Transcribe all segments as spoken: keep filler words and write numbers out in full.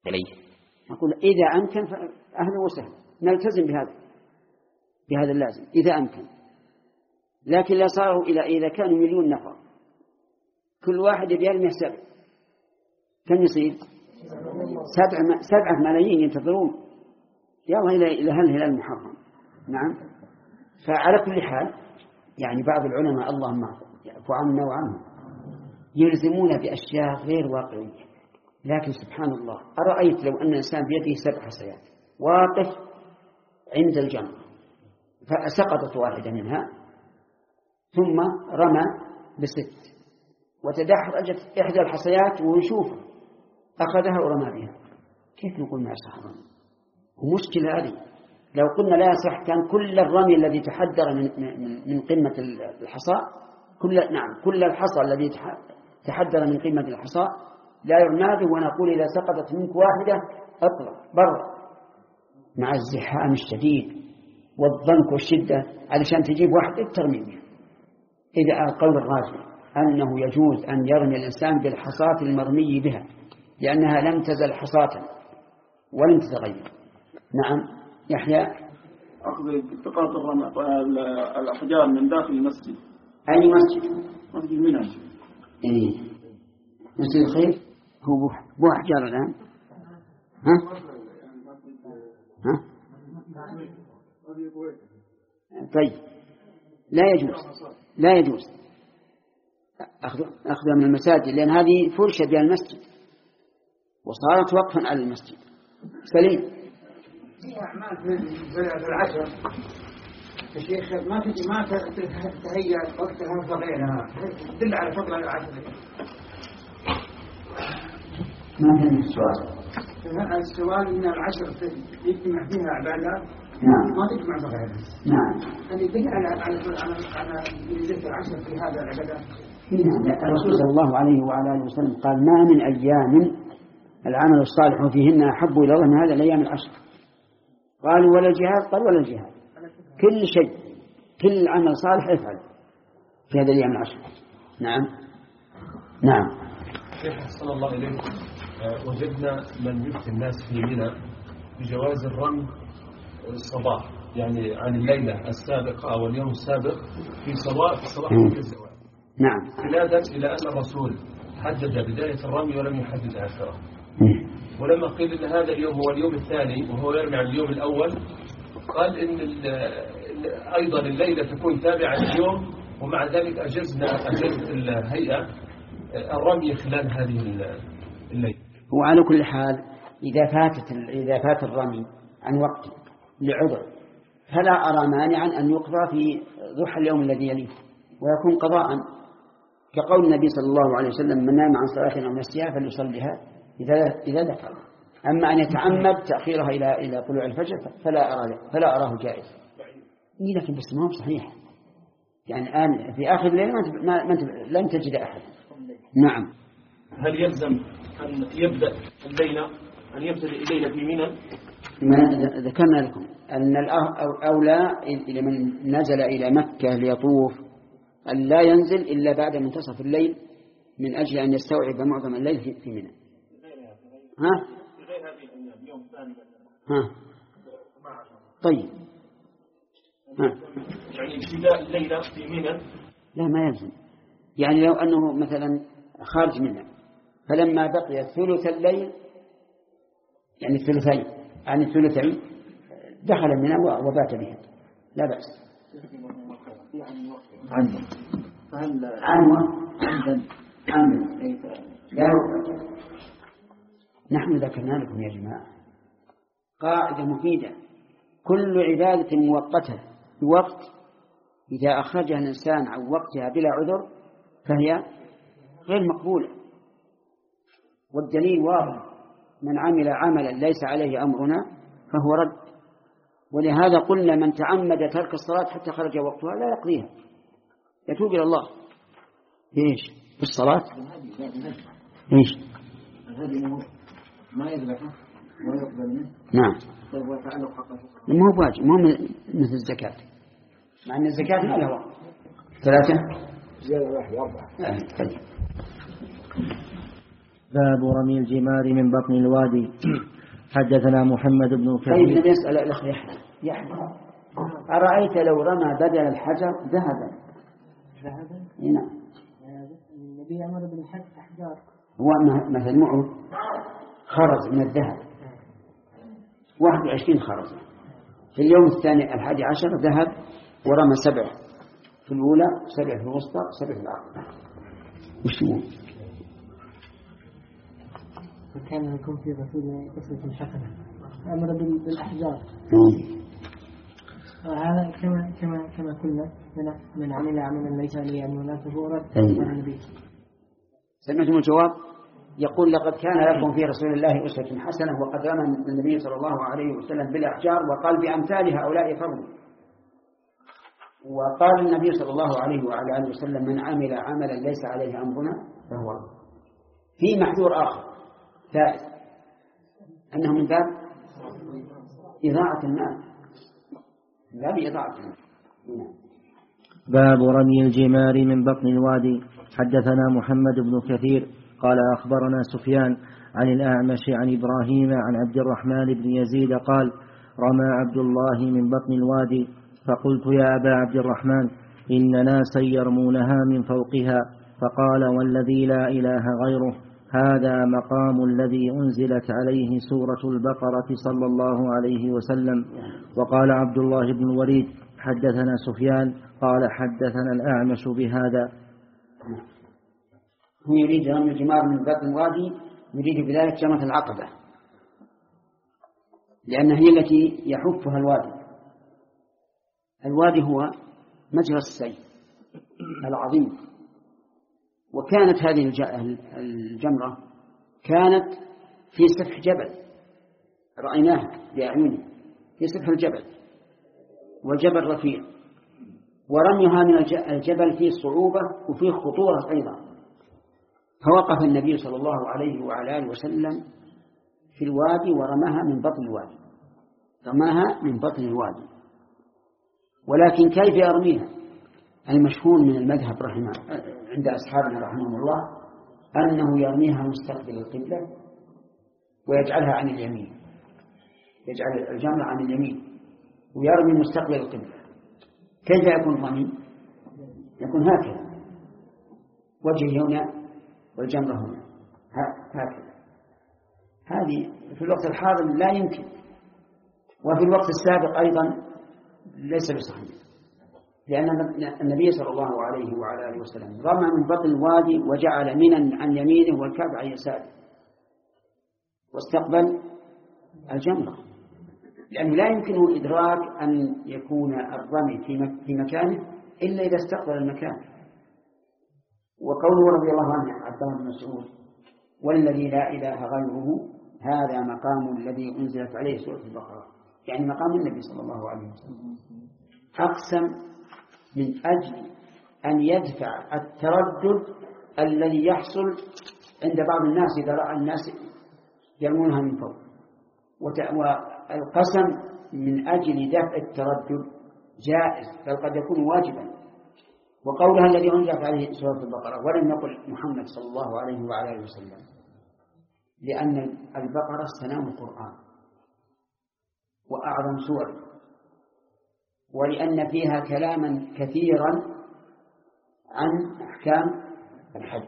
إليه. نقول إذا أمكن فأهلا وسهلا نلتزم بهذا بهذا اللازم إذا أمكن. لكن لا صاروا إلى إذا كانوا مليون نفر كل واحد بيرمي سبع كم يصير؟ سبع سبعة ملايين ينتظرون يلا إلى إلى هالهلال المحرم. نعم. فعلى كل حال يعني بعض العلماء اللهم يعفو عنا وعنهم يلزمون بأشياء غير واقعية. لكن سبحان الله أرأيت لو أن الإنسان بيده سبع حصيات واقف عند الجمرة فسقطت واحدة منها ثم رمى بست وتدحرجت إحدى الحصيات ونشوفه أخذها ورمى بها، كيف نقول ما يصح الرمي؟ ومشكلة هذه لو قلنا لا يصح كان كل الرمي الذي تحدر من من من قمة الحصى كل نعم كل الحصى الذي تحدر من قمة الحصى لا يرمى به، ونقول إذا سقطت منك واحدة أطلع برا مع الزحام الشديد والضنك والشدة علشان تجيب واحدة ترمي بها. إذا القول الراجح أنه يجوز أن يرمي الإنسان بالحصاة المرمي بها لأنها لم تزل حصاة ولم تتغير. نعم يحيى. أخذ التقاط الأحجار من داخل المسجد. أي مسجد؟ مسجد منى. إيه مسجد الخير هو بو أحجار الآن. ها؟ ها؟ طيب لا يجوز لا يجوز أخذها من المساجد لأن هذه فرشة بها المسجد وصارت وقفا على المسجد. سليم. في أعمال في العشر الشيخ ما تجي ما تهيأ وقتها فغيرها تدل على فضل العشر. ما كان السؤال؟ السؤال إن العشر يجتمع فيها عبادات نعم ما تجمع بغيرها. نعم. هل يدل على على على على ميزة العشر في هذا العبادات؟ الرسول صلى الله عليه وعلى آله وسلم قال ما من أيام العمل الصالح فيهن أحب إلى الله من هذا الأيام العشر. قالوا ولا الجهاد؟ قال ولا الجهاد. كل شيء كل عمل صالح يفعل في هذا الأيام العشر. نعم نعم. شيخ صلى الله عليه وسلم وجدنا من يفتي الناس في منى بجواز الرمي الصباح يعني عن الليلة السابقة أو اليوم السابق في صباح في صباح الزواج. نعم. استنادا إلى أن الرسول حدد بداية الرمي ولم يحدد آخره. ولما قيل أن هذا اليوم هو اليوم الثاني وهو يرمي عن اليوم الأول قال إن أيضا الليلة تكون تابعة اليوم ومع ذلك أجزنا أجزت الهيئة الرمي خلال هذه الليلة. وعلى كل حال إذا فاتت إذا فات الرمي عن وقت لعذر فلا أرى مانعا أن يقضى في ضحى اليوم الذي يليه ويكون قضاء كقول النبي صلى الله عليه وسلم من نام عن صلاة أو نسيها فليصليها إذا إذا ذكر. أما أن يتعمد تأخيرها إلى إلى طلوع الفجر فلا أرى فلا أراه جائز. إيه لكن بس ما هو صحيح يعني الآن في آخر الليل ما ما لن تجد أحد. نعم. هل يلزم أن يبدأ الليلة أن يبدأ الليلة في منى؟ ما ذكرنا لكم أن الأولى إلى من نزل إلى مكة ليطوف أن لا ينزل إلا بعد منتصف الليل من أجل أن يستوعب معظم الليل في منى. ها؟ ها؟ طيب. ها؟ يعني ابتداء الليلة في منى؟ لا ما يلزم. يعني لو أنه مثلا خارج منى فلما بقي ثلث الليل يعني الثلثين عن الثلثين دخل منى وبات بها لا بأس. عنده عنوة عنده نحن ذكرنا لكم يا جماعة قاعدة مفيدة كل عبادة مؤقتة بوقت إذا أخرجها الإنسان عن وقتها بلا عذر فهي غير مقبولة والدليل واضح من عمل عملا ليس عليه أمرنا فهو رد. ولهذا قلنا من تعمد ترك الصلاة حتى خرج وقتها لا يقضيها يتوب إلى الله. إيش في الصلاة؟ إيش؟ ما يذبحه ويقبل منه. نعم. ما هو واجب ما هو مثل الزكاة مع أن الزكاة ما لها وقت. ثلاثة. زيادة واحد أربعة. طيب. باب رمي الجمار من بطن الوادي. حدثنا محمد بن كثير. طيب نبي يسأل الأخ يحيى يحيى أرأيت لو رمى بدل الحجر ذهبا؟ ذهبا؟ نعم. النبي أمر بالأحجار. هو مثل معه خرز من الذهب واحد وعشرين خرزة، في اليوم الثاني الحادي عشر ذهب ورمى سبع في الأولى، سبع في الوسطى، سبع في الآخرة. وش يقول؟ كان يكون في رسول قصة حسنة أمر بالأحجار. هذا كما كما كما قلنا من عمل عملا ليس عليه أمر لا تفورا النبي. سمعتم الجواب؟ يقول لقد كان لكم في رسول الله أسوة حسنة وقد رمى النبي صلى الله عليه وسلم بالأحجار وقال بأمثال هؤلاء فرضوا. وقال النبي صلى الله عليه وعلى آله وسلم من عمل عملا ليس عليه أمرنا فهو. في محذور آخر ثالث أنه من باب إضاعة المال، من باب إضاعة المال. باب رمي الجمار من بطن الوادي. حدثنا محمد بن كثير قال أخبرنا سفيان عن الأعمش عن إبراهيم عن عبد الرحمن بن يزيد قال رمى عبد الله من بطن الوادي فقلت يا أبا عبد الرحمن إن ناسا يرمونها من فوقها، فقال والذي لا إله غيره هذا مقام الذي أنزلت عليه سورة البقرة صلى الله عليه وسلم. وقال عبد الله بن الوليد حدثنا سفيان قال حدثنا الأعمش بهذا. هو يريد رمي الجمار من بطن الوادي، يريد بذلك جمرة العقبة، لأنها هي التي يحفها الوادي. الوادي هو مجرى السيل العظيم. وكانت هذه الجمرة كانت في سفح جبل رأيناها بأعيننا، في سفح الجبل والجبل رفيع، ورميها من الجبل فيه صعوبة وفيه خطورة أيضا. فوقف النبي صلى الله عليه وعلى آله وسلم في الوادي ورماها من بطن الوادي، رماها من بطن الوادي. ولكن كيف يرميها؟ المشهور من المذهب رحمه عند أصحابنا رحمهم الله أنه يرميها مستقبل القبلة ويجعلها عن اليمين، يجعل الجمرة عن اليمين ويرمي مستقبل القبلة. كيف يكون رمي؟ يكون هكذا، وجهه هنا والجمرة هنا هكذا. هذه في الوقت الحاضر لا يمكن، وفي الوقت السابق أيضا ليس بصحيح، لأن النبي صلى الله عليه وعلى آله وسلم رمى من بطن الوادي وجعل منا عن يمينه والكعبة عن يساره واستقبل الجمرة، لأنه لا يمكنه إدراك أن يكون الرمي في مكانه إلا إذا استقبل المكان. وقوله رضي الله عنه عبد الله بن مسعود والذي لا إله غيره هذا مقام الذي أنزلت عليه سورة البقرة، يعني مقام النبي صلى الله عليه وسلم. أقسم من أجل أن يدفع التردد الذي يحصل عند بعض الناس إذا رأى الناس يرمونها من فوق، والقسم من أجل دفع التردد جائز بل قد يكون واجبا. وقولها الذي أنزلت عليه سورة البقرة ولم يقل محمد صلى الله عليه وعلى آله وسلم، لأن البقرة سلام القرآن وأعظم سور، ولأن فيها كلاما كثيرا عن أحكام الحج،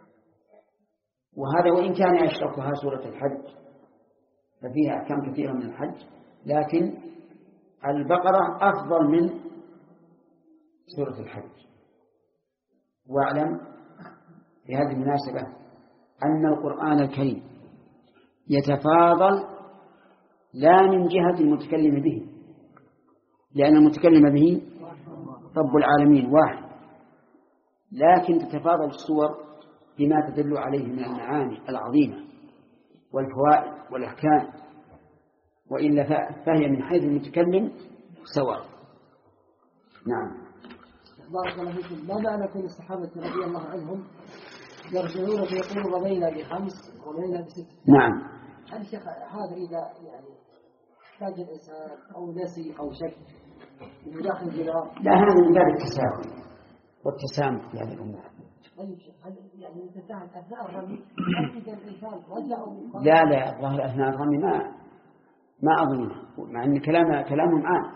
وهذا وإن كان يشرفها سورة الحج ففيها أحكام كثيرة من الحج، لكن البقرة أفضل من سورة الحج. واعلم في هذه المناسبة أن القرآن الكريم يتفاضل لا من جهة المتكلم به، لأن المتكلم به رب العالمين واحد، لكن تتفاضل السور بما تدل عليه من المعاني العظيمة والفوائد والأحكام، وإلا فهي من حيث المتكلم سواء. نعم. بارك الله فيكم. ما معنى كل الصحابة رضي الله عنهم يرجعون فيقولوا رمينا بخمس ورمينا بست؟ نعم. هل شيخ هذا إذا يعني احتاج الإنسان أو نسي أو شك من داخل الجدار؟ لا، هذا من باب التساهل والتسامح في هذه الأمور. طيب هل يعني تنتهي أثناء الرمي هل إذا الإنسان رجع؟ لا لا الظاهر أثناء الرمي ما ما أظن، مع أن كلام كلامهم عام،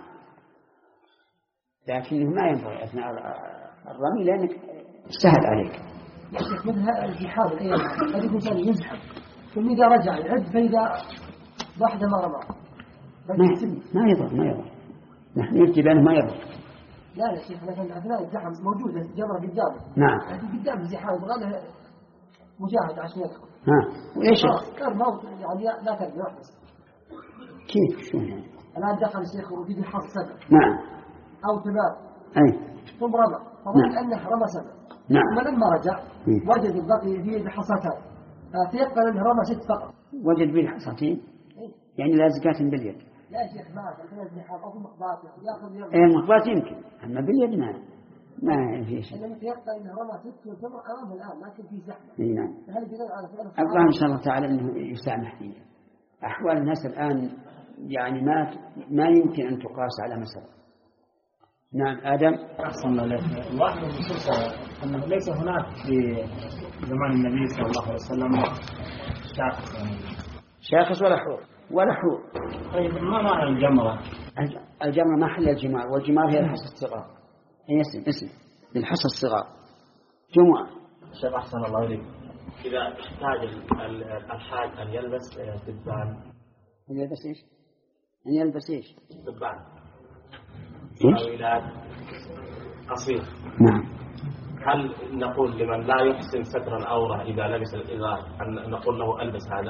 لكنه ما ينبغي أثناء الرمي لأنك سهل عليك. يا شيخ مثل الزحام الأيام قد يكون إنسان يزحف ثم إذا رجع يعد فإذا واحدة ما رمى ما ما يضر ما يضر نحن نرتي بأنه ما يضر. لا لا شيخ مثلا أثناء الزحام موجودة جمرة قدامه. نعم. لكن قدام الزحام يبغى مجاهد عشان يدخل. ها وليش؟ كان موت يعني لا تبي واحد. كيف شو يعني؟ الآن دخل الشيخ وفيه حظ سبع. نعم. أو ثمان. أي. ثم رمى. فظن أنه رمى سبع. نعم. ثم لما رجع وجد البقي فيه بحصتان. فيقبل أنه رمى ست فقط. وجد به حصتين. يعني لا زكاة باليد. لا شيخ ما أكل الزحام أو مقباط يأخذ يوم. إيه المقباط يمكن، أما باليد ما ما في شيء. إنما يقبل أنه رمى ست وثمر أمامه الآن لكن في زحمة. إيه نعم. هل يدل على فعل الله إن شاء الله تعالى إنه يسامح فيه. أحوال الناس الآن يعني ما ما يمكن أن تقاس على مسألة. نعم آدم. أحسن الله. واحد من النصوص أنه ليس هناك في زمان النبي صلى الله عليه وسلم شاخص شاخص ولا حور ولا حور. طيب ما معنى الجمرة؟ الجمرة محل الجمار، والجمار هي الحصى الصغار. هي اسم اسم للحصى الصغار جمعة. شيخ أحسن الله إليك، إذا احتاج الحاج أن يلبس دبان. أن يلبس إيش؟ أن يلبس إيش؟ دبان. إيش؟ أو علاج قصير. نعم. هل نقول لمن لا يحسن ستر العورة إذا لبس الإزار أن نقول له ألبس هذا؟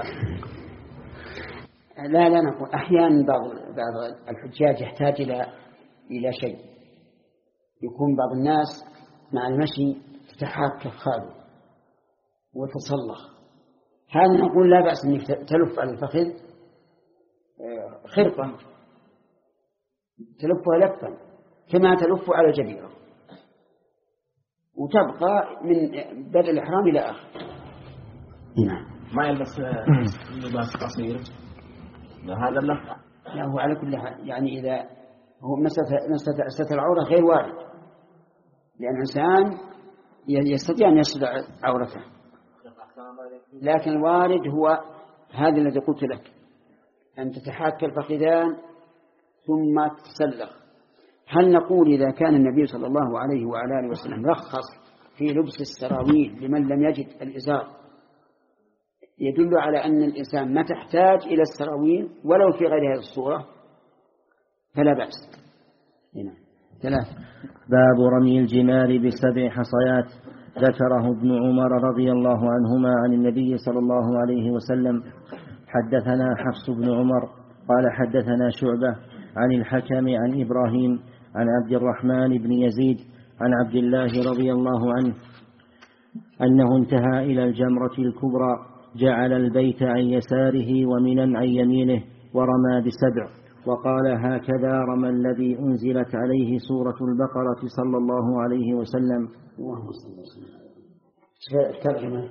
لا لا نقول. أحيانا بعض بعض الحجاج يحتاج إلى إلى شيء، يكون بعض الناس مع المشي تتحاك خاله وتصلخ، هذا نقول لا بأس أنك تلف على الفخذ خرقة تلفها لفا كما تلف على الجبيرة وتبقى من بدء الإحرام إلى آخر. نعم. ما يلبس لباس قصير هذا اللف. لا هو على كل حال يعني إذا هو مسألة ستر العورة غير وارد، لأن الإنسان يستطيع أن يستر عورته، لكن الوارد هو هذا الذي قلت لك، أن تتحاك الفخذان ثم تسلخ. هل نقول إذا كان النبي صلى الله عليه وعلى آله وسلم رخص في لبس السراويل لمن لم يجد الإزار يدل على أن الإنسان ما تحتاج إلى السراويل ولو في غير هذه الصورة فلا بأس. هنا ثلاث. باب رمي الجمار بسبع حصيات. ذكره ابن عمر رضي الله عنهما عن النبي صلى الله عليه وسلم. حدثنا حفص بن عمر قال حدثنا شعبة عن الحكم عن إبراهيم عن عبد الرحمن بن يزيد عن عبد الله رضي الله عنه أنه انتهى إلى الجمرة الكبرى، جعل البيت عن يساره ومنا عن يمينه ورمى بسبع، وقال هكذا رمى الذي أنزلت عليه سورة البقرة صلى الله عليه وسلم. ترجمة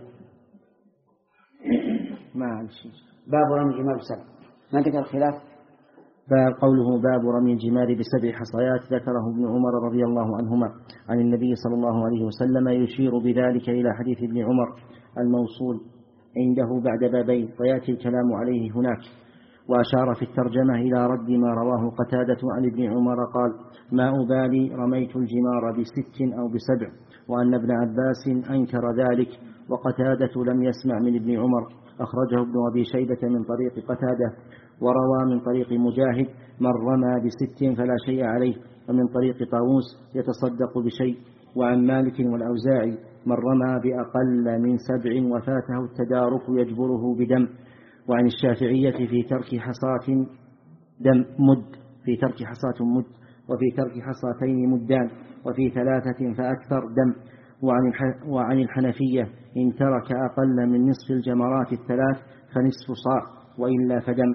ما عن شيء. باب رمي الجمار بسبع، ما ذكر الخلاف. فقوله باب رمي الجمار بسبع حصيات ذكره ابن عمر رضي الله عنهما عن النبي صلى الله عليه وسلم، يشير بذلك إلى حديث ابن عمر الموصول عنده بعد بابين، ويأتي الكلام عليه هناك. وأشار في الترجمة إلى رد ما رواه قتادة عن ابن عمر قال ما أبالي رميت الجمار بست أو بسبع، وأن ابن عباس أنكر ذلك، وقتادة لم يسمع من ابن عمر. أخرجه ابن أبي شيبة من طريق قتادة، وروى من طريق مجاهد من رمى بست فلا شيء عليه، ومن طريق طاووس يتصدق بشيء، وعن مالك والأوزاعي من رمى بأقل من سبع وفاته التدارك يجبره بدم، وعن الشافعية في ترك حصاة دم مد في ترك حصاة مد، وفي ترك حصاتين مدان، وفي ثلاثة فأكثر دم، وعن وعن الحنفية إن ترك أقل من نصف الجمرات الثلاث فنصف صاع وإلا فدم.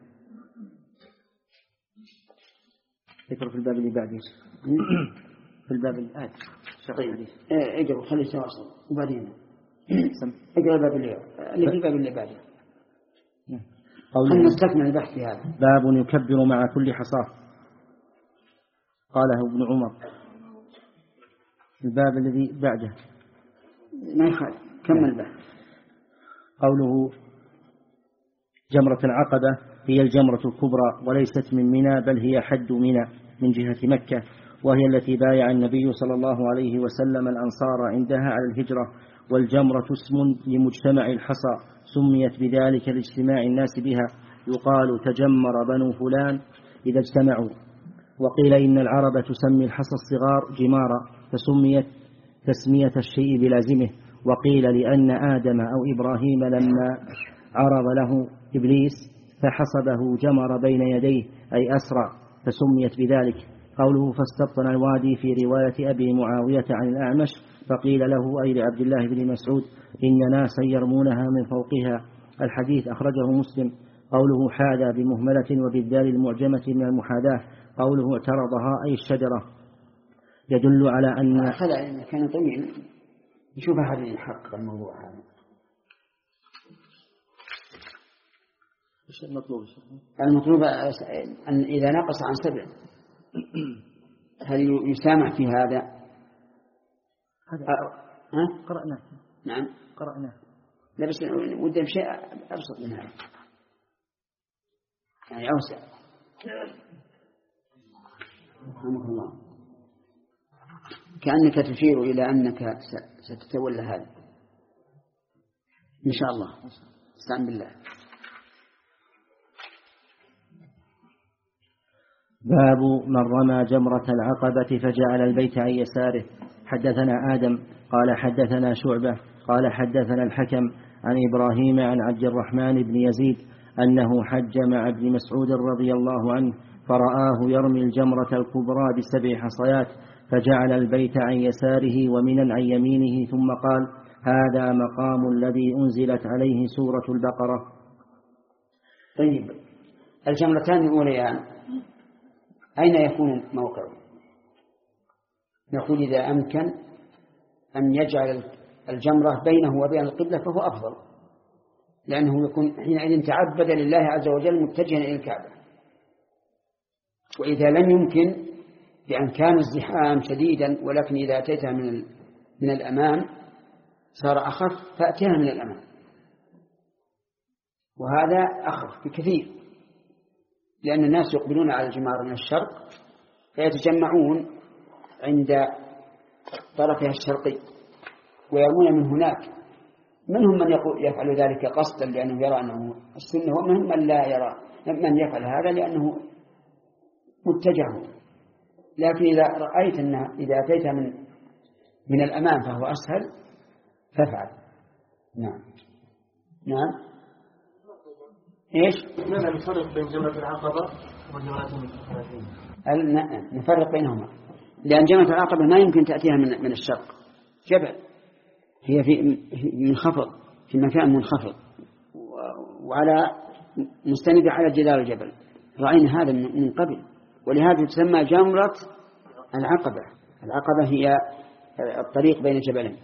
ذكر في الباب اللي بعده في الباب الآتي. طيب اقرأ خلي تواصل وبعدين اقرأ الباب اللي اللي في الباب اللي بعده. خلينا نستكمل البحث في هذا. باب يكبر مع كل حصاة. قاله ابن عمر. الباب الذي بعده ما يخالف. كمل بقى. قوله جمرة العقبة هي الجمرة الكبرى وليست من منى بل هي حد منى من جهة مكة، وهي التي بايع النبي صلى الله عليه وسلم الأنصار عندها على الهجرة. والجمرة اسم لمجتمع الحصى سميت بذلك لاجتماع الناس بها، يقال تجمر بنو فلان إذا اجتمعوا. وقيل إن العرب تسمي الحصى الصغار جمارا فسميت تسمية الشيء بلازمه. وقيل لأن آدم أو إبراهيم لما عرض له إبليس فحصبه جمر بين يديه أي أسرع فسميت بذلك. قوله فاستبطن الوادي في رواية أبي معاوية عن الأعمش فقيل له أي لعبد الله بن مسعود إن ناسا يرمونها من فوقها. الحديث أخرجه مسلم. قوله حاذا بمهملة وبالذال المعجمة من المحاذاة. قوله اعترضها أي الشجرة يدل على أن هذا كان طويل نشوف هذا يحقق الموضوع هذا. ايش المطلوب؟ المطلوب أن إذا نقص عن سبع هل يسامح في هذا؟ هذا أه؟ قرأناه. نعم قرأناه. لا بس ودي بشيء أبسط من هذا يعني أوسع. رحمك الله. كأنك تشير إلى أنك ستتولى هذا إن شاء الله. استعن بالله. باب من رمى جمرة العقبة فجعل البيت عن يساره. حدثنا آدم قال حدثنا شعبة قال حدثنا الحكم عن إبراهيم عن عبد الرحمن بن يزيد أنه حج مع ابن مسعود رضي الله عنه فرآه يرمي الجمرة الكبرى بسبع حصيات فجعل البيت عن يساره ومنا عن يمينه ثم قال هذا مقام الذي أنزلت عليه سورة البقرة. طيب الجمرتان الأوليان أين يكون موقعه؟ نقول إذا أمكن أن يجعل الجمرة بينه وبين القبلة فهو أفضل، لأنه يكون حينئذ تعبد لله عز وجل متجها إلى الكعبة. وإذا لم يمكن بأن كان الزحام شديدا ولكن إذا أتيتها من من الأمام صار أخف فأتيها من الأمام، وهذا أخف بكثير، لأن الناس يقبلون على الجمار من الشرق فيتجمعون عند طرفها الشرقي ويرمون من هناك. منهم من يفعل ذلك قصدا لأنه يرى أنه السنة، ومنهم من لا يرى من يفعل هذا لأنه متجه. لكن إذا رأيت أنها إذا أتيت من من الأمام فهو أسهل فافعل. نعم نعم. إيش؟ ماذا نفرق بين جمرة العقبة وجمرة المتفرقين؟ نفرق بينهما، لأن جمرة العقبة ما يمكن تأتيها من من الشرق، جبل، هي في منخفض في مكان منخفض وعلى مستند على جدار الجبل، رأينا هذا من قبل، ولهذا تسمى جمرة العقبة. العقبة هي الطريق بين الجبلين.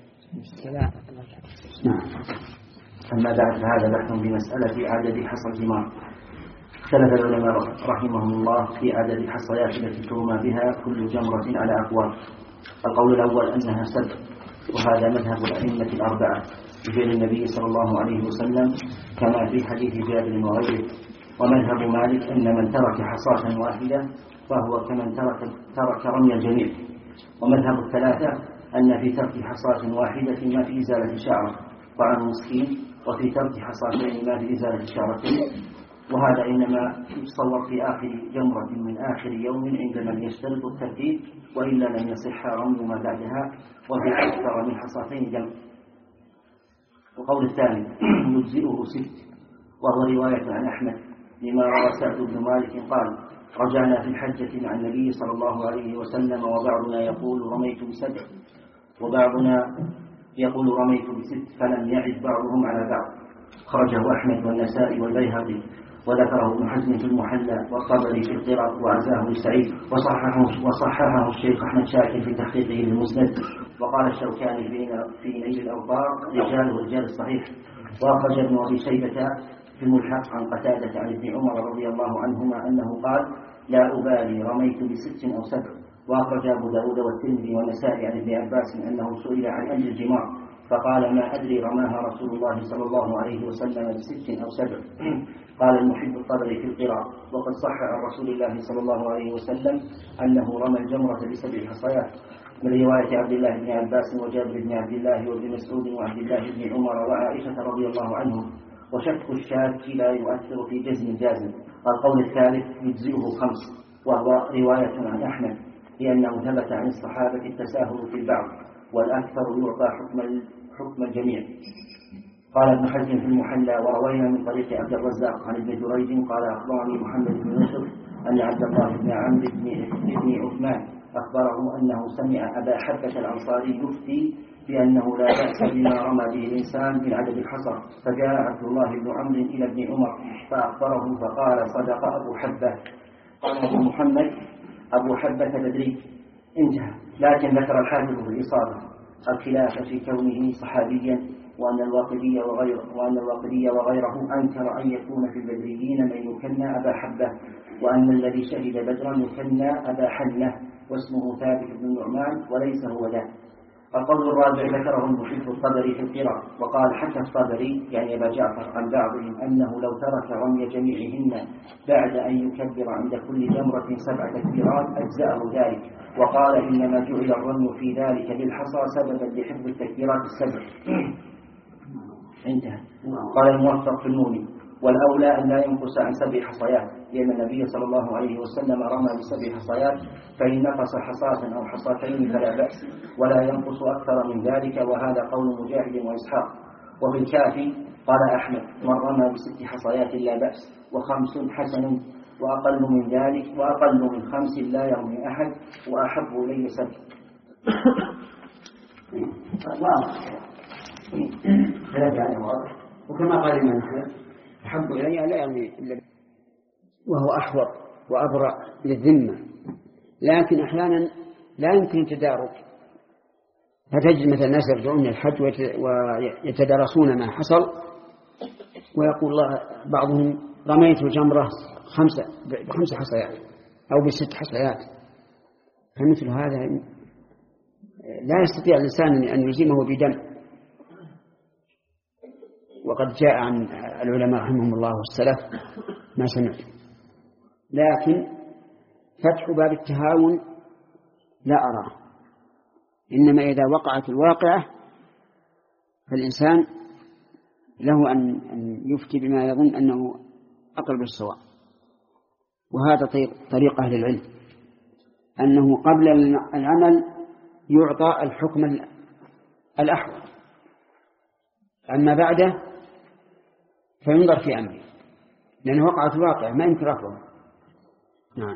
نعم. أما بعد هذا بحث بمسألة عدد حصى الجمار. اختلف العلماء رحمهم الله في عدد حصيات التي ترمى بها كل جمرة على أقوال. القول الأول أنها سبع، وهذا مذهب الأئمة الأربعة بفعل النبي صلى الله عليه وسلم كما في حديث جابر وغيره. ومذهب مالك أن من ترك حصاة واحدة فهو كمن ترك, ترك رمي الجميع. ومذهب الثلاثة أن في ترك حصاة واحدة ما في إزالة شعر طعام مسكين، وفي ترك حصاتين ما في إزالة شعرتين، وهذا إنما يتصور في آخر جمرة من آخر يوم عند من يشترط الترتيب، وإلا لم يصح رمي ما بعدها، وفي أكثر من حصاتين جمع. وقول الثاني يجزئه ست، وهو رواية عن أحمد لما روى سعد بن مالك قال رجعنا في الحجة مع النبي صلى الله عليه وسلم وبعضنا يقول رميت بسبع وبعضنا يقول رميت بست فلم يعد بعضهم على بعض. خرجه أحمد والنسائي والبيهقي، وذكره ابن حزم في المحلى والطبري في القراء وعزاه لسعيد، وصححه, وصححه الشيخ أحمد شاكر في تحقيقه للمسند. وقال الشوكاني في نيل الأوطار رجاله رجال الصحيح. وأخرج ابن أبي شيبة في الملحق عن قتادة عن ابن عمر رضي الله عنهما أنه قال لا أبالي رميت بست أو سبع. وأخرج أبو داود والترمذي والنسائي عن ابن عباس أنه سئل عن أجل الجمار فقال ما أدري رماها رسول الله صلى الله عليه وسلم بست أو سبع. قال المحب الطبري في القراء وقد صح عن رسول الله صلى الله عليه وسلم أنه رمى الجمرة بسبع حصيات من رواية عبد الله بن عباس وجابر بن عبد الله وابن مسعود وعبد الله بن عمر وعائشة رضي الله عنهم. وشك الشاك لا يؤثر في جزم جازم. القول الثالث يجزئه خمس وهو رواية عن أحمد لأنه ثبت عن الصحابة التساهل في البعض والأكثر يعطى حكم حكم الجميع. قال ابن حزم في المحلى وروينا من طريق عبد الرزاق عن ابن جريج قال أخبرني محمد بن يوسف أن عبد الله بن عمرو بن عثمان أخبره أنه سمع أبا حبة الأنصاري يفتي بأنه لا بأس بما رمى به الإنسان من عدد الحصى. فجاء عبد الله بن عمرو إلى ابن عمر فأخبره فقال صدق أبو حبة. قال أبو محمد أبو حبة تدريك انتهى. لكن ذكر الحافظ في الإصابة الخلاف في كونه صحابيا وأن الواقدي وغير وأن الواقدي وغيره أنكر أن يكون في البدريين من يكنى أبا حبة وأن الذي شهد بدرا يكنى أبا حنة واسمه ثابت بن النعمان وليس هو ذا. القول الرابع ذكره المحب الطبري في القراء وقال حتى الطبري يعني أبا جعفر عن بعضهم أنه لو ترك رمي جميعهن بعد أن يكبر عند كل جمرة سبع تكبيرات أجزأه ذلك. وقال إنما جعل الرمي في ذلك بالحصى سببا لحفظ التكبيرات السبع. انتهى. قال الموفق في النون والأولى أن لا ينقص عن سبع حصيات لأن النبي صلى الله عليه وسلم رمى بسبع حصيات فإن نقص حصاة أو حصاتين فلا بأس ولا ينقص أكثر من ذلك وهذا قول مجاهد وإسحاق. وفي الكافي قال أحمد من رمى بست حصيات لا بأس وخمس حسن وأقل من ذلك وأقل من خمس لا يرمي أحد وأحب إليه سبع. وكما قال الإمام أحمد أحب إلي لا يرمي إلا وهو أحوط وأبرأ للذمة. لكن أحيانا لا يمكن تدارك فتجد مثل الناس يرجعون الحج ويتدارسون ما حصل ويقول الله بعضهم رميت الجمرة خمسة بخمس حصيات أو بست حصيات. فمثل هذا لا يستطيع الإنسان أن يلزمه بدم. وقد جاء عن العلماء رحمهم الله والسلف ما سمعت. لكن فتح باب التهاون لا أراه. إنما إذا وقعت الواقعة فالإنسان له أن يفتي بما يظن أنه أقرب الصواب. وهذا طريق أهل العلم أنه قبل العمل يعطى الحكم الأحوط أما بعده فينظر في أمره لأنه وقعت الواقع ما يمكن رفضه. نعم.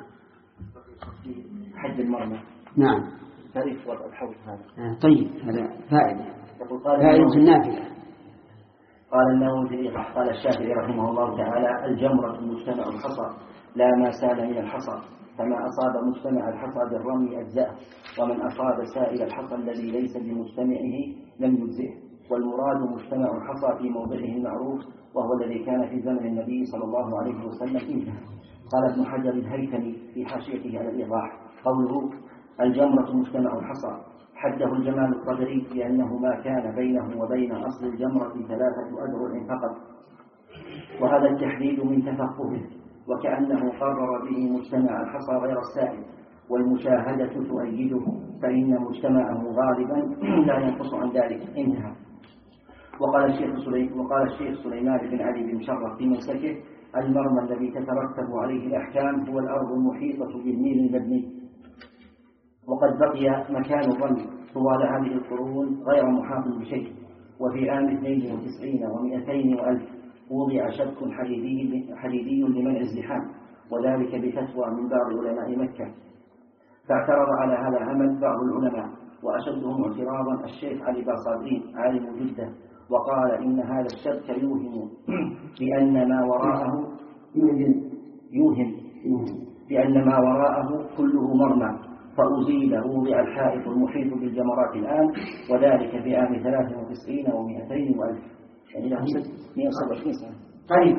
حد المرمى. نعم. تعريف وضع الحوض هذا. آه طيب هذا فائدة فائدة النافلة. قال النووي قال الشافعي رحمه الله تعالى الجمرة مجتمع الحصى لا ما سال من الحصى فما أصاب مجتمع الحصى بالرمي أجزاء ومن أصاب سائل الحصى الذي ليس بمجتمعه لم يجزئه. والمراد مجتمع الحصى في موضعه المعروف وهو الذي كان في زمن النبي صلى الله عليه وسلم. انتهى. قال ابن حجر الهيثمي في حاشيته على الإيضاح قوله الجمرة مجتمع الحصى حده الجمال القدري لأنه ما كان بينه وبين أصل الجمرة ثلاثة أذرع فقط. وهذا التحديد من تفقهه وكأنه قرر به مجتمع الحصى غير السائل والمشاهدة تؤيده فإن مجتمعه غالبا لا ينقص عن ذلك. انتهى. وقال الشيخ سليمان وقال الشيخ سليمان بن علي بن مشرف في مسلكه المرمى الذي تترتب عليه الأحكام هو الأرض المحيطة بالنيل المبني. وقد بقي مكان الرمي طوال هذه القرون غير محاط بشيء. وفي عام اثنين وتسعين ومئتين وألف وضع شبك حديدي, حديدي لمنع الزحام وذلك بفتوى من بعض علماء مكة. فاعترض على هذا العمل بعض العلماء وأشدهم اعتراضا الشيخ علي باصابين عالم جدة وقال إن هذا الشبك يوهم بأن ما وراءه يوهم بأن ما وراءه كله مرمى فأزيل وضع الحائط المحيط بالجمرات الآن وذلك في عام ثلاث وتسعين ومئتين وألف يعني له مئة وسبعة وعشرين سنة. طيب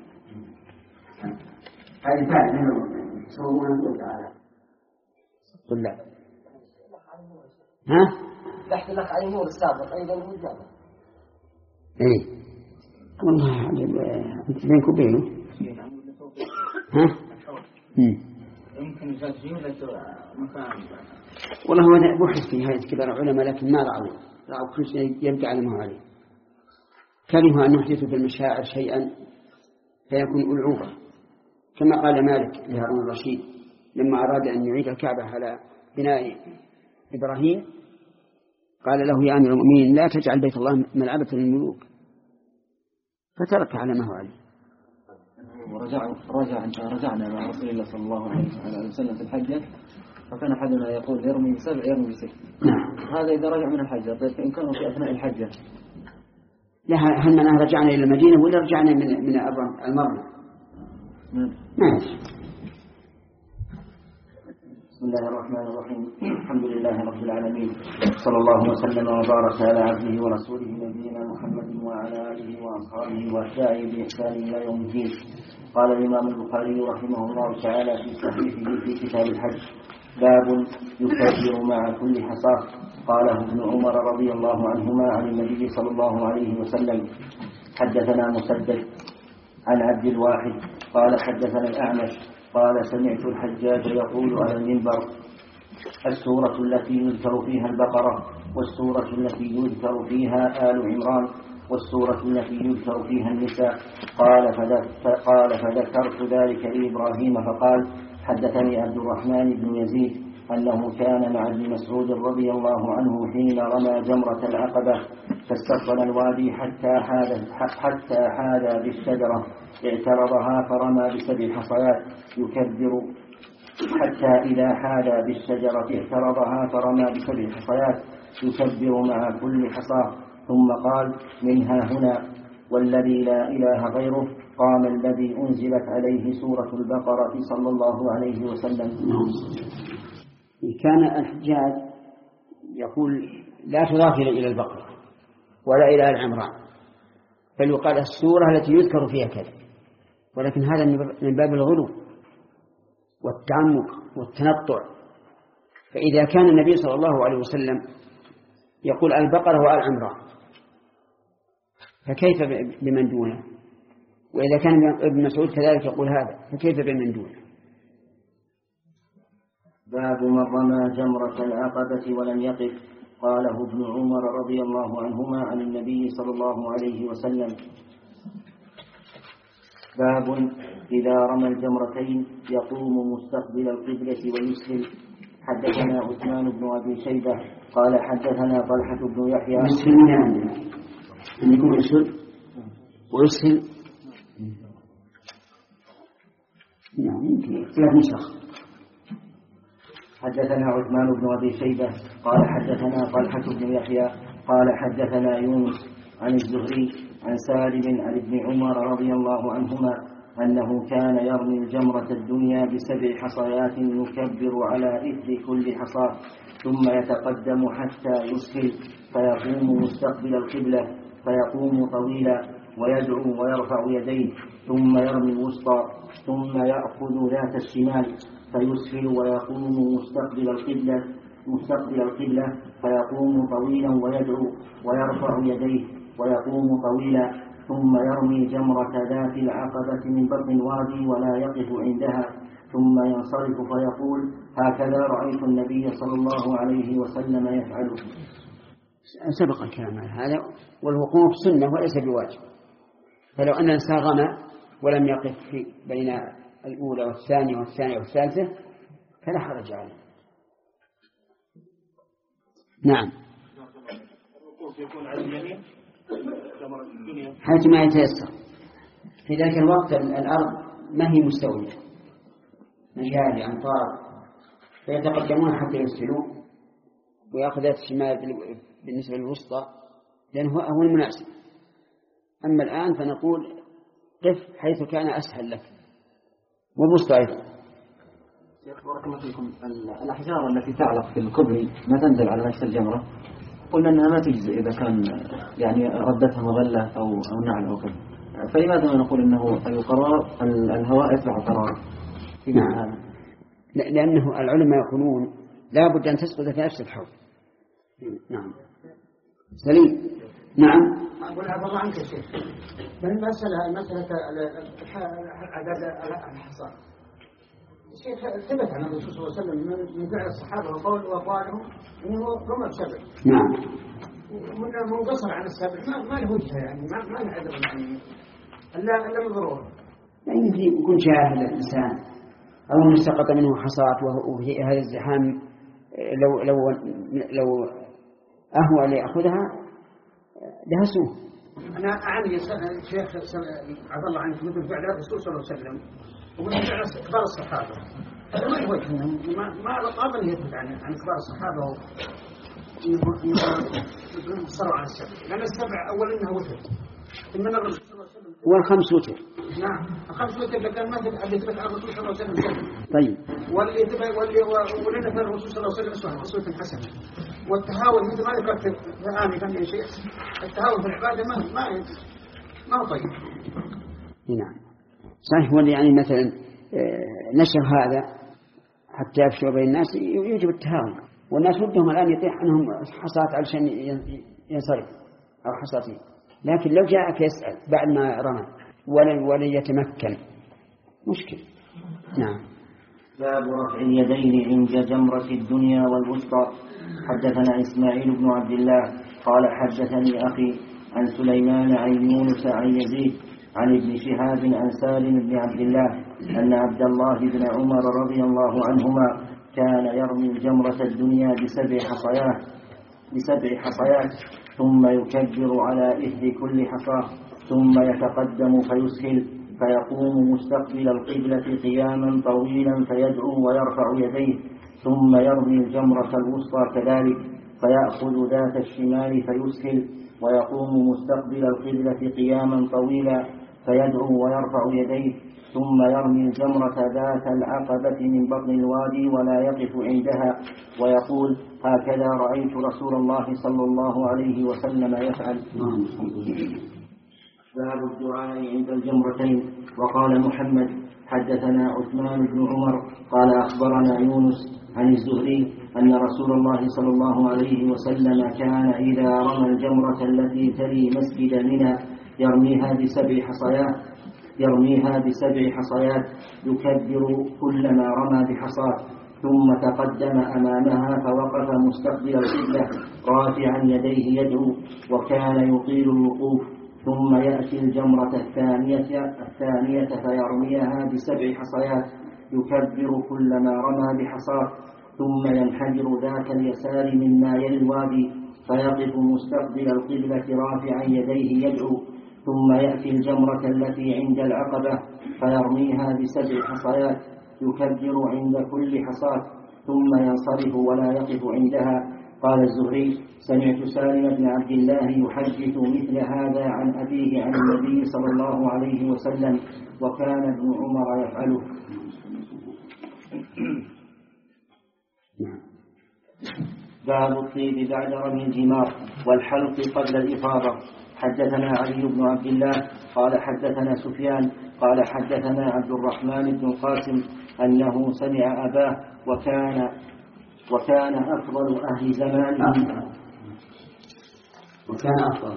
هذه فائدة يسوون الله تعالى. قل لا ها تحت الأخ علي نور السابق أيضا قدامه. إيه والله أنت بينك وبينه ها؟ يمكن يفاتحين ولا مكان والله هو بحث في هذه كبار العلماء لكن ما رأوا رأوا كل شيء يبقى على ما هو عليه. كرهوا أن يحدثوا في المشاعر شيئا فيكون ألعوبة كما قال مالك لهارون الرشيد لما أراد أن يعيد الكعبة على بناء إبراهيم قال له يا أمير المؤمنين لا تجعل بيت الله ملعبة للملوك فترك على ما هو عليه. ورجع رجع رجعنا مع رسول الله صلى الله عليه وسلم في الحجة فكان أحدنا يقول يرمي بسبع يرمي بست. هذا إذا رجع من الحجة. طيب فإن كانوا في أثناء الحجة لا هل منا رجعنا إلى المدينة ولا رجعنا من من المرمى؟ ما يصير. بسم الله الرحمن الرحيم. الحمد لله رب العالمين صلى الله وسلم وبارك على عبده ورسوله نبينا محمد وعلى آله وأصحابه وأتباعه بإحسان إلى يوم الدين. قال الإمام البخاري رحمه الله تعالى في صحيحه في كتاب الحج باب يكبر مع كل حصاة. قاله ابن عمر رضي الله عنهما عن النبي صلى الله عليه وسلم. حدثنا مسدد عن عبد الواحد قال حدثنا الأعمش قال سمعت الحجاج يقول على المنبر السورة التي يذكر فيها البقرة والسورة التي يذكر فيها آل عمران والسورة التي يذكر فيها النساء. قال فقال فذكرت ذلك لإبراهيم فقال حدثني عبد الرحمن بن يزيد أنه كان مع ابن مسعود رضي الله عنه حين رمى جمرة العقبة فاستقبل الوادي حتى حاد حتى حاد بالشجرة اعترضها فرمى بسبع حصيات يكبر حتى إذا حاد بالشجرة اعترضها فرمى بسبع حصيات يكبر مع كل حصاة ثم قال منها هنا والذي لا إله غيره قام الذي أنزلت عليه سورة البقرة صلى الله عليه وسلم. كان الحجاج يقول لا تضاف إلى البقرة ولا إلى العمران بل يقال السورة التي يذكر فيها كذا ولكن هذا من باب الغلو والتعمق والتنطع. فإذا كان النبي صلى الله عليه وسلم يقول البقرة وآل عمران فكيف بمن دونه؟ وإذا كان ابن مسعود كذلك يقول هذا فكيف بمن دونه؟ باب من رمى جمرة العقبة ولم يقف. قاله ابن عمر رضي الله عنهما عن النبي صلى الله عليه وسلم. باب إذا رمى الجمرتين يقوم مستقبل القبلة ويسلم. حدثنا عثمان بن أبي شيبة قال حدثنا طلحة بن يحيى يسلم عندنا أن يكون يسلم ويسلم نعم يمكن ثلاث نسخ. حدثنا عثمان بن أبي شيبة قال حدثنا طلحة بن يحيى قال حدثنا يونس عن الزهري عن سالم عن ابن عمر رضي الله عنهما أنه كان يرمي الجمرة الدنيا بسبع حصيات يكبر على إثر كل حصاة ثم يتقدم حتى يسفل فيقوم مستقبل القبلة فيقوم طويلا ويدعو ويرفع يديه ثم يرمي الوسطى ثم يأخذ ذات الشمال فيسفل ويقوم مستقبل القبلة مستقبل القبلة فيقوم طويلا ويدعو ويرفع يديه ويقوم طويلا ثم يرمي جمرة ذات العقبة من بطن الوادي ولا يقف عندها ثم ينصرف فيقول هكذا رأيت النبي صلى الله عليه وسلم يفعله. سبق الكلام على هذا والوقوف سنة وليس بواجب. فلو أن الإنسان رمى ولم يقف في بين الأولى والثانية والثانية والثالثة فلا حرج عليه. نعم يكون على اليمين حيث ما يتيسر. في ذلك الوقت الأرض ما هي مستوية مجال أمطار فيتقدمون حتى يسفلون ويأخذ ذات الشمال بالنسبة للوسطى لأنه هو المناسب. أما الآن فنقول قف حيث كان أسهل لك والوسطى أيضا. بارك الله فيكم. الأحجار التي تعلق في الكوبري ما تنزل على نفس الجمرة قلنا أنها ما تجزئ إذا كان يعني ردتها مظلة أو أو نعل أو كذا فلماذا ما نقول أنه القرار الهواء يتبع القرار؟ نعم لأنه العلماء يقولون لا بد أن تسقط في نفس الحوض نعم سليم. نعم. أقول عبد الله عنك يا شيخ، بالمسألة مسألة عدد الحصى، الشيخ ثبت عن الرسول صلى الله عليه وسلم من فعل الصحابة وقول وقالهم إنه رمى بسبع. نعم. منقصر عن السبع ما ما له وجه يعني ما ما له عذر يعني إلا إلا من ضرورة. يعني يكون جاهل الإنسان أو إنه سقط منه حصاة وفي هذا الزحام لو لو لو أهوى ليأخذها دهسوه. أنا أعني الشيخ عفى الله عنك مثل فعل الرسول صلى الله عليه وسلم ومثل فعل كبار الصحابة ما له وجه ما ما أظن يثبت عن عن كبار الصحابة إنه صاروا عن السبع، لأن السبع أولا إنها وتر ثم الرسول صلى الله عليه وسلم والخمس وتر. نعم الخمس وتر لكن ما تبع اللي تبع الرسول صلى الله عليه وسلم. طيب. واللي تبع واللي ولنا في الرسول صلى الله عليه وسلم أسوة حسنة. والتهاون مثل ما ذكرت الآن يا شيخ التهاون في العبادة ما ما ما هو طيب. نعم صحيح. واللي يعني مثلا نشر هذا حتى يفشوا بين الناس يوجب التهاون، والناس ودهم الآن يطيح عنهم حصات علشان ينصرف أو حصاتين، لكن لو جاءك يسأل بعد ما رمى ولا ولا يتمكن مشكل. نعم. باب رفع اليدين عند جمرة الدنيا والوسطى. حدثنا إسماعيل بن عبد الله قال حدثني أخي عن سليمان عن يونس عن يزيد عن ابن شهاب عن سالم بن عبد الله أن عبد الله بن عمر رضي الله عنهما كان يرمي الجمرة الدنيا بسبع حصيات بسبع حصيات ثم يكبر على إحدى كل حصاة ثم يتقدم فيسهل فيقوم مستقبل القبلة قياما طويلا فيدعو ويرفع يديه ثم يرمي الجمرة الوسطى كذلك فيأخذ ذات الشمال فيسهل ويقوم مستقبل القبلة قياما طويلا فيدعو ويرفع يديه ثم يرمي الجمرة ذات العقبة من بطن الوادي ولا يقف عندها ويقول هكذا رأيت رسول الله صلى الله عليه وسلم يفعل. باب الدعاء عند الجمرتين. وقال محمد حدثنا عثمان بن عمر قال أخبرنا يونس عن الزهري أن رسول الله صلى الله عليه وسلم كان إذا رمى الجمرة التي تلي مسجد منى يرميها بسبع حصيات يرميها بسبع حصيات يكبر كلما رمى بحصاة ثم تقدم أمامها فوقف مستقبل القبلة رافعا يديه يدعو وكان يطيل الوقوف ثم يأتي الجمرة الثانية الثانية فيرميها بسبع حصيات يكبر كلما رمى بحصاة ثم ينحدر ذات اليسار مما يلي الوادي فيقف مستقبل القبلة رافعا يديه يدعو ثم يأتي الجمرة التي عند العقبة فيرميها بسبع حصيات يكبر عند كل حصاة ثم ينصرف ولا يقف عندها. قال الزهري سمعت سالم بن عبد الله يحدث مثل هذا عن أبيه عن النبي صلى الله عليه وسلم وكان ابن عمر يفعله. باب الطيب بعد رمي الجمار والحلق قبل الإفاضة. حدثنا علي بن عبد الله قال حدثنا سفيان قال حدثنا عبد الرحمن بن القاسم أنه سمع أباه وكان وكان أفضل أهل زمانه وكان أفضل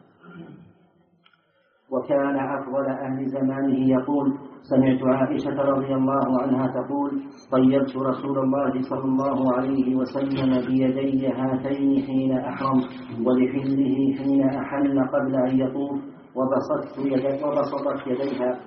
وكان أفضل أهل زمانه يقول سمعت عائشة رضي الله عنها تقول طيبت رسول الله صلى الله عليه وسلم بيدي هاتين حين أحرم ولحله حين أحل قبل أن يطوف وبسطت يدي وبسطت يديها.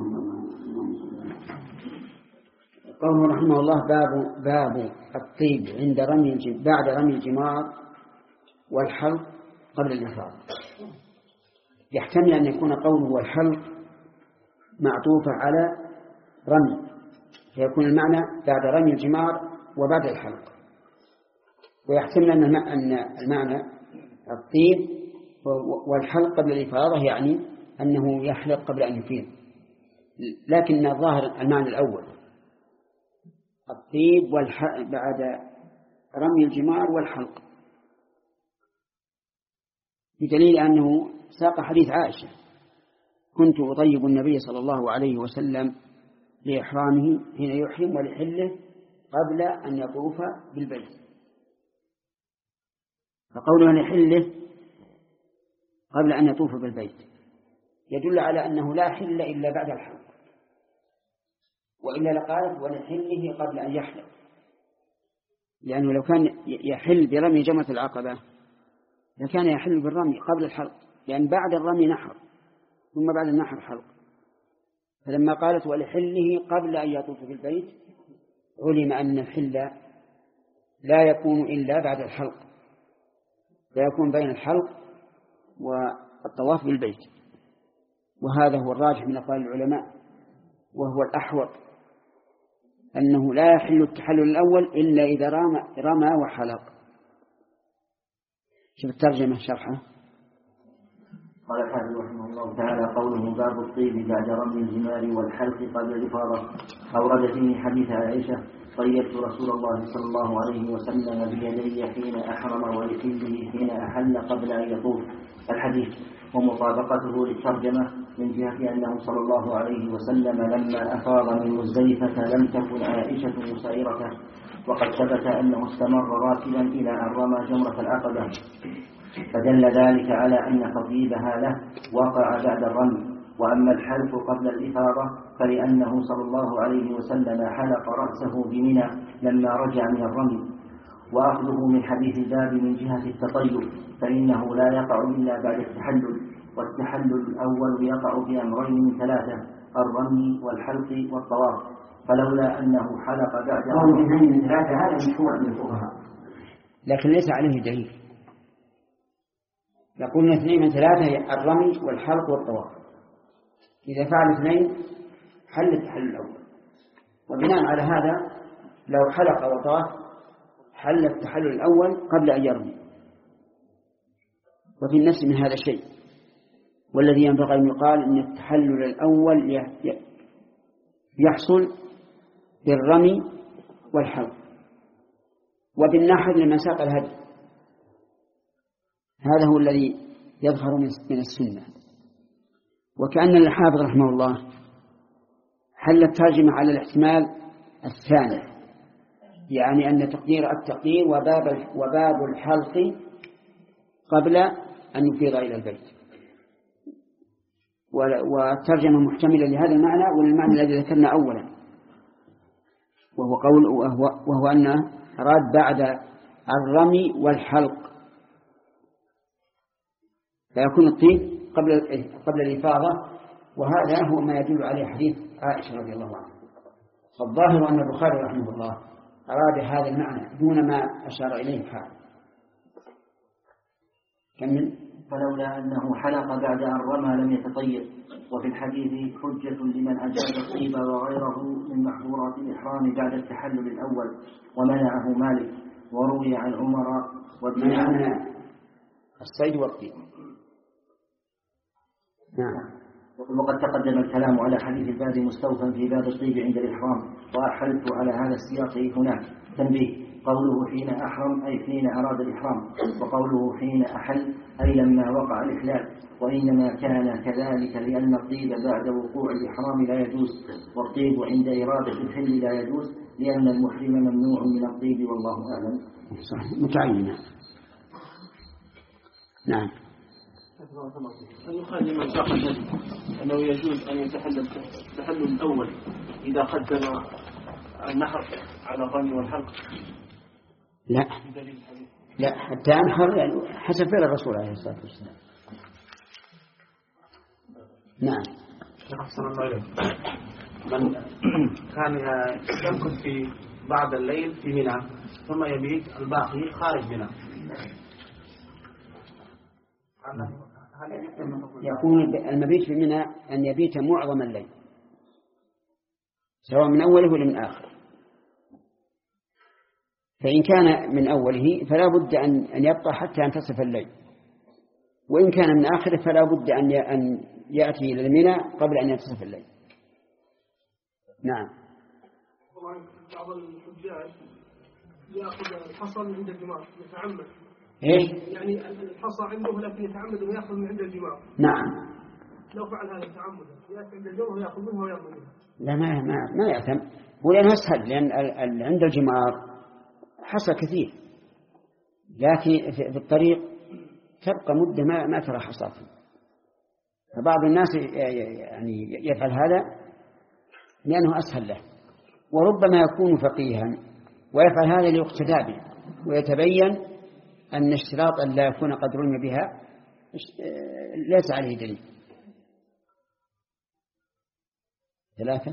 قوله رحمه الله باب باب الطيب عند رمي بعد رمي الجمار والحلق قبل الإفاضة. يحتمل أن يكون قوله والحلق معطوفة على رمي فيكون المعنى بعد رمي الجمار وبعد الحلق، ويحتمل أن المعنى الطيب والحلق قبل الإفاضة يعني أنه يحلق قبل أن يفيض، لكن الظاهر المعنى الأول الطيب بعد رمي الجمار والحلق، بدليل أنه ساق حديث عائشة كنت أطيب النبي صلى الله عليه وسلم لإحرامه حين يحرم ولحله قبل أن يطوف بالبيت. فقوله لحله قبل أن يطوف بالبيت يدل على أنه لا حل إلا بعد الحلق، وإلا لقالت ولحله قبل أن يحلق، لأنه لو كان يحل برمي جمرة العقبة لكان يحل بالرمي قبل الحلق، لأن بعد الرمي نحر ثم بعد النحر حلق. فلما قالت ولحله قبل أن يطوف بالبيت علم أن الحل لا يكون إلا بعد الحلق، لا يكون بين الحلق والطواف بالبيت. وهذا هو الراجح من أقوال العلماء، وهو الأحوط أنه لا يحل التحلل الأول إلا إذا رمى, رمى وحلق. شوف الترجمة شرحه. قال الحافظ رحمه الله تعالى: قوله باب الطيب بعد رمي الجمار والحلق قبل الإفاضة. أورد فيه حديث عائشة: طيبت رسول الله صلى الله عليه وسلم بيدي حين أحرم ولحله حين أحل قبل أن يطوف. الحديث ومطابقته للترجمة من جهة أنه صلى الله عليه وسلم لما أفاض من مزدلفة لم تكن عائشة مسيرته، وقد ثبت أنه استمر راكبا إلى أن رمى جمرة العقبة، فدل ذلك على أن تطيبها له وقع بعد الرمي. وأما الحلق قبل الإفاضة فلأنه صلى الله عليه وسلم حلق رأسه بمنى لما رجع من الرمي. وأخذه من حديث الباب من جهة التطيب فإنه لا يقع إلا بعد التحلل، والتحلل الأول يقع بأمرين من ثلاثة: الرمي والحلق والطواف. فلولا أنه حلق بعد أمرين من ثلاثة هذا مشروع للفقهاء، لكن ليس عليه دليل. يقولون اثنين من ثلاثة: الرمي والحلق والطواف. إذا فعل اثنين حل التحلل الأول، وبناء على هذا لو حلق وطاف حل التحلل الأول قبل أن يرمي. وفي النفس من هذا شيء، والذي ينبغي أن يقال أن التحلل الأول يحصل بالرمي والحلق وبالنحر لمن ساق الهدي. هذا هو الذي يظهر من السنة. وكأن الحافظ رحمه الله حل الترجمة على الاحتمال الثاني، يعني أن تقدير التقدير وباب وباب الحلق قبل أن يفيض إلى البيت، والترجمة محتملة لهذا المعنى والمعنى الذي ذكرنا أولا، وهو قول وهو, وهو أنه أراد بعد الرمي والحلق، فيكون الطيب قبل قبل الإفاضة. وهذا هو ما يدل عليه حديث عائشة رضي الله عنها. فالظاهر أن البخاري رحمه الله أراد هذا المعنى دون ما أشار إليه حال. كمل. فلولا أنه حلق بعد أن رمى لم يتطيب. وفي الحديث حجة لمن أجاز الطيب وغيره من محظورات الإحرام بعد التحلل الأول، ومنعه مالك. وروي عن عمر وابن عمر الصيد والطيب. نعم. وقد تقدم الكلام على حديث الباب مستوفا في باب الطيب عند الإحرام، وأحلت على هذا السياق هناك. تنبيه: قوله حين أحرم أي حين أراد الإحرام، وقوله حين أحل أي لما وقع الإحلال، وإنما كان كذلك لأن الطيب بعد وقوع الإحرام لا يجوز، والطيب عند إرادة الحل لا يجوز، لأن المحرم ممنوع من الطيب، والله أعلم. متعينة. نعم. المخالف من ساق الهدي أنه يجوز أن يتحلل التحلل الأول إذا قدم النحر على الرمي والحلق؟ لا لا، حتى أنحر يعني حسب فعل الرسول عليه الصلاة والسلام. نعم. أحسن الله إليك. من كان يمكث في بعض الليل في منى ثم يبيت الباقي خارج منى، يكون المبيت في منى أن يبيت معظم الليل سواء من أوله ولا من آخره. فإن كان من أوله فلا بد أن يبقى حتى ينتصف الليل، وإن كان من آخره فلا بد أن يأتي إلى المنى قبل أن ينتصف الليل. نعم. بعض الحجاج يأخذ الحصى من عند الجمار يتعمد. إيش؟ يعني الحصى عنده لكن يتعمد ويأخذ من عند الجمار. نعم. لو فعل هذا التعمد يأتي عند الجمار ويأخذ منه ويرمي منه. لا ما ما ما يأثم، ولأنه أسهل، لأن عند الجمار حصى كثير لكن في الطريق تبقى مدة ما, ما ترى حصاة. فبعض الناس يعني يفعل هذا لأنه أسهل له، وربما يكون فقيها ويفعل هذا ليقتدى به، ويتبين أن اشتراط أن لا يكون قد رمي بها ليس عليه دليل. ثلاثة.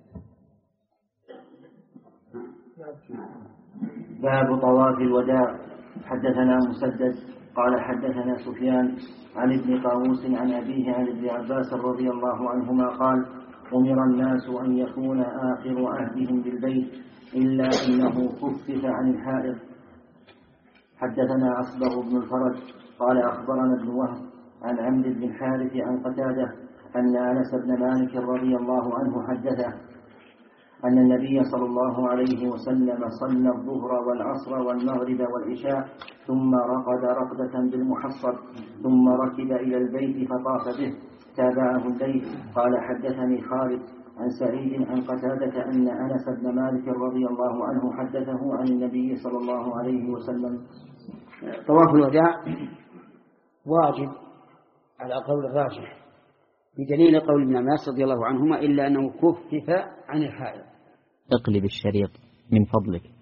باب طواف الوداع. حدثنا مسدد قال حدثنا سفيان عن ابن طاووس عن أبيه عن ابن عباس رضي الله عنهما قال أمر الناس أن يكون آخر عهدهم بالبيت إلا أنه خفف عن الحائض. حدثنا أصبغ بن الفرج قال أخبرنا ابن وهب عن عمرو بن الحارث عن قتادة أن أنس بن مالك رضي الله عنه حدثه أن النبي صلى الله عليه وسلم صلى الظهر والعصر والمغرب والعشاء ثم رقد رقدة بالمحصب ثم ركب إلى البيت فطاف به. تابعه الليث قال حدثني خالد عن سعيد عن قتادة أن أنس بن مالك رضي الله عنه حدثه عن النبي صلى الله عليه وسلم. طواف الوداع واجب على قول الراجح بدليل قول ابن عباس رضي الله عنهما إلا أنه كفف عن الحائض. اقلب الشريط من فضلك.